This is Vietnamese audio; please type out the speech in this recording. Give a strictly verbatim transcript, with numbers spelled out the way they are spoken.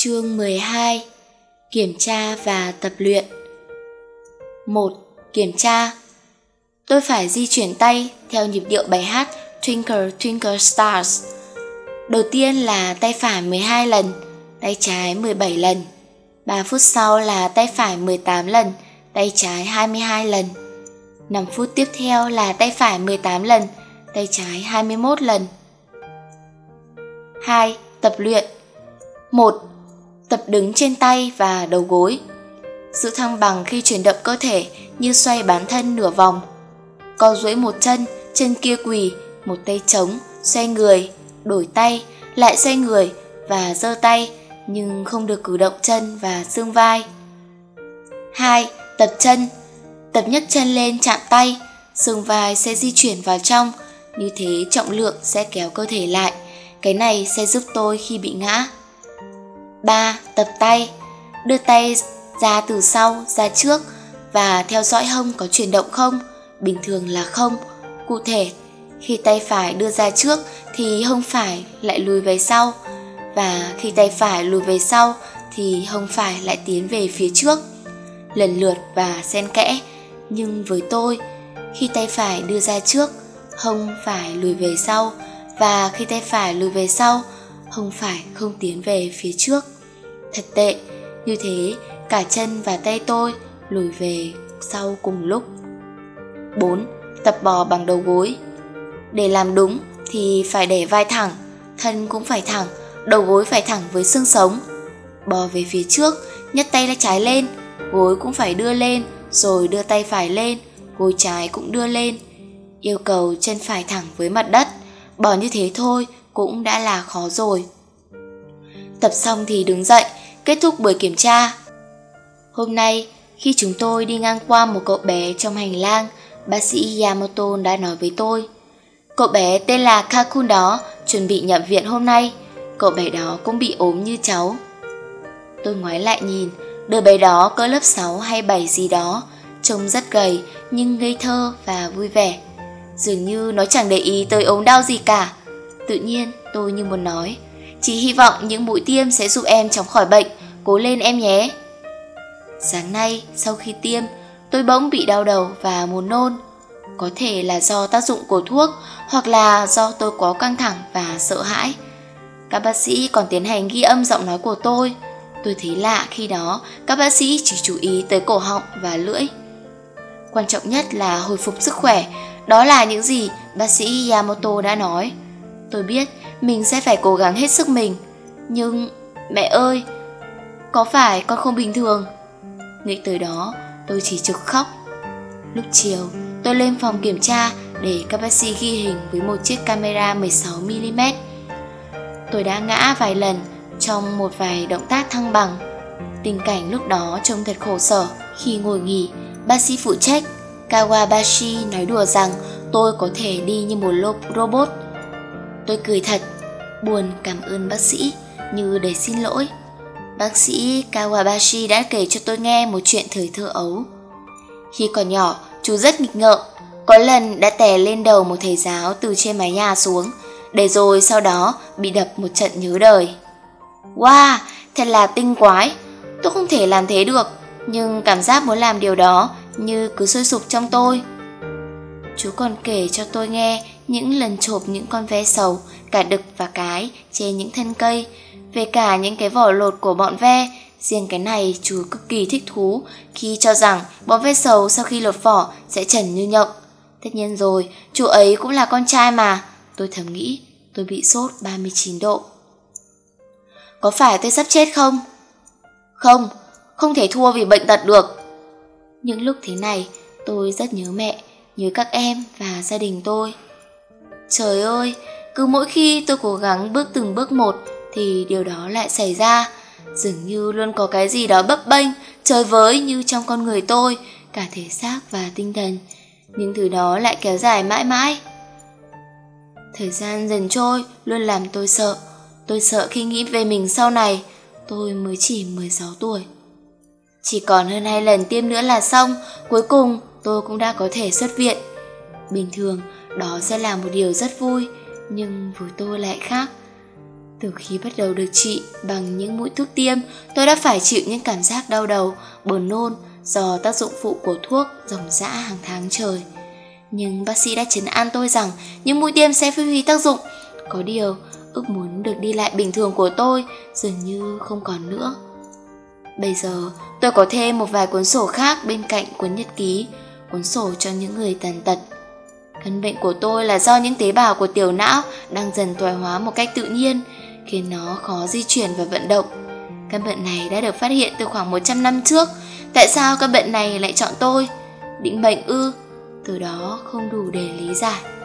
Chương mười hai. Kiểm tra và tập luyện. một. Kiểm tra. Tôi phải di chuyển tay theo nhịp điệu bài hát Twinkle Twinkle Stars. Đầu tiên là tay phải mười hai lần, tay trái mười bảy lần. ba phút sau là tay phải mười tám lần, tay trái hai mươi hai lần. năm phút tiếp theo là tay phải mười tám lần, tay trái hai mươi mốt lần. hai. Tập luyện. một. Tập đứng trên tay và đầu gối. Giữ thăng bằng khi chuyển động cơ thể như xoay bán thân nửa vòng. Co duỗi một chân, chân kia quỳ, một tay trống, xoay người, đổi tay, lại xoay người và giơ tay, nhưng không được cử động chân và xương vai. hai. Tập chân. Tập nhấc chân lên chạm tay, xương vai sẽ di chuyển vào trong, như thế trọng lượng sẽ kéo cơ thể lại. Cái này sẽ giúp tôi khi bị ngã. ba. Tập tay. Đưa tay ra từ sau ra trước và theo dõi hông có chuyển động không, bình thường là không. Cụ thể, khi tay phải đưa ra trước thì hông phải lại lùi về sau, và khi tay phải lùi về sau thì hông phải lại tiến về phía trước, lần lượt và xen kẽ. Nhưng với tôi, khi tay phải đưa ra trước, hông phải lùi về sau, và khi tay phải lùi về sau, hông phải không tiến về phía trước. Thật tệ, như thế cả chân và tay tôi lùi về sau cùng lúc. bốn. Tập bò bằng đầu gối. Để làm đúng thì phải để vai thẳng, thân cũng phải thẳng, đầu gối phải thẳng với xương sống. Bò về phía trước, nhấc tay trái lên, gối cũng phải đưa lên, rồi đưa tay phải lên, gối trái cũng đưa lên. Yêu cầu chân phải thẳng với mặt đất. Bò như thế thôi cũng đã là khó rồi. Tập xong thì đứng dậy, kết thúc buổi kiểm tra. Hôm nay, khi chúng tôi đi ngang qua một cậu bé trong hành lang, bác sĩ Yamato đã nói với tôi. Cậu bé tên là Kakun đó, chuẩn bị nhập viện hôm nay. Cậu bé đó cũng bị ốm như cháu. Tôi ngoái lại nhìn, đứa bé đó cỡ lớp sáu hay bảy gì đó, trông rất gầy nhưng ngây thơ và vui vẻ. Dường như nó chẳng để ý tới ốm đau gì cả. Tự nhiên tôi như muốn nói, chỉ hy vọng những mũi tiêm sẽ giúp em chóng khỏi bệnh, cố lên em nhé. Sáng nay sau khi tiêm, tôi bỗng bị đau đầu và muốn nôn. Có thể là do tác dụng của thuốc, hoặc là do tôi quá căng thẳng và sợ hãi. Các bác sĩ còn tiến hành ghi âm giọng nói của tôi. Tôi thấy lạ khi đó các bác sĩ chỉ chú ý tới cổ họng và lưỡi. Quan trọng nhất là hồi phục sức khỏe. Đó là những gì bác sĩ Yamato đã nói. Tôi biết mình sẽ phải cố gắng hết sức mình. Nhưng mẹ ơi, có phải con không bình thường? Nghĩ tới đó tôi chỉ trực khóc. Lúc chiều tôi lên phòng kiểm tra để các bác sĩ ghi hình với một chiếc camera mười sáu mi li mét. Tôi đã ngã vài lần trong một vài động tác thăng bằng. Tình cảnh lúc đó trông thật khổ sở. Khi ngồi nghỉ, bác sĩ phụ trách Kawabashi nói đùa rằng tôi có thể đi như một robot. Tôi cười thật, buồn cảm ơn bác sĩ, như để xin lỗi. Bác sĩ Kawabashi đã kể cho tôi nghe một chuyện thời thơ ấu. Khi còn nhỏ, chú rất nghịch ngợm. Có lần đã tè lên đầu một thầy giáo từ trên mái nhà xuống, để rồi sau đó bị đập một trận nhớ đời. Wow, thật là tinh quái. Tôi không thể làm thế được, nhưng cảm giác muốn làm điều đó như cứ sôi sục trong tôi. Chú còn kể cho tôi nghe những lần chộp những con ve sầu, cả đực và cái trên những thân cây, về cả những cái vỏ lột của bọn ve. Riêng cái này chú cực kỳ thích thú khi cho rằng bọn ve sầu sau khi lột vỏ sẽ trần như nhộng. Tất nhiên rồi, chú ấy cũng là con trai mà. Tôi thầm nghĩ. Tôi bị sốt ba mươi chín độ. Có phải tôi sắp chết không? Không, không thể thua vì bệnh tật được. Những lúc thế này tôi rất nhớ mẹ, nhớ các em và gia đình tôi. Trời ơi, cứ mỗi khi tôi cố gắng bước từng bước một thì điều đó lại xảy ra. Dường như luôn có cái gì đó bấp bênh, chơi với như trong con người tôi, cả thể xác và tinh thần. Những thứ đó lại kéo dài mãi mãi. Thời gian dần trôi luôn làm tôi sợ. Tôi sợ khi nghĩ về mình sau này. Tôi mới chỉ mười sáu tuổi. Chỉ còn hơn hai lần tiêm nữa là xong. Cuối cùng tôi cũng đã có thể xuất viện. Bình thường đó sẽ là một điều rất vui, nhưng với tôi lại khác. Từ khi bắt đầu được trị bằng những mũi thuốc tiêm, tôi đã phải chịu những cảm giác đau đầu, buồn nôn do tác dụng phụ của thuốc ròng rã hàng tháng trời. Nhưng bác sĩ đã trấn an tôi rằng những mũi tiêm sẽ phát huy tác dụng. Có điều, ước muốn được đi lại bình thường của tôi dường như không còn nữa. Bây giờ, tôi có thêm một vài cuốn sổ khác bên cạnh cuốn nhật ký, cuốn sổ cho những người tàn tật. Căn bệnh của tôi là do những tế bào của tiểu não đang dần thoái hóa một cách tự nhiên, khiến nó khó di chuyển và vận động. Căn bệnh này đã được phát hiện từ khoảng một trăm năm trước. Tại sao căn bệnh này lại chọn tôi? Định mệnh ư? Từ đó không đủ để lý giải.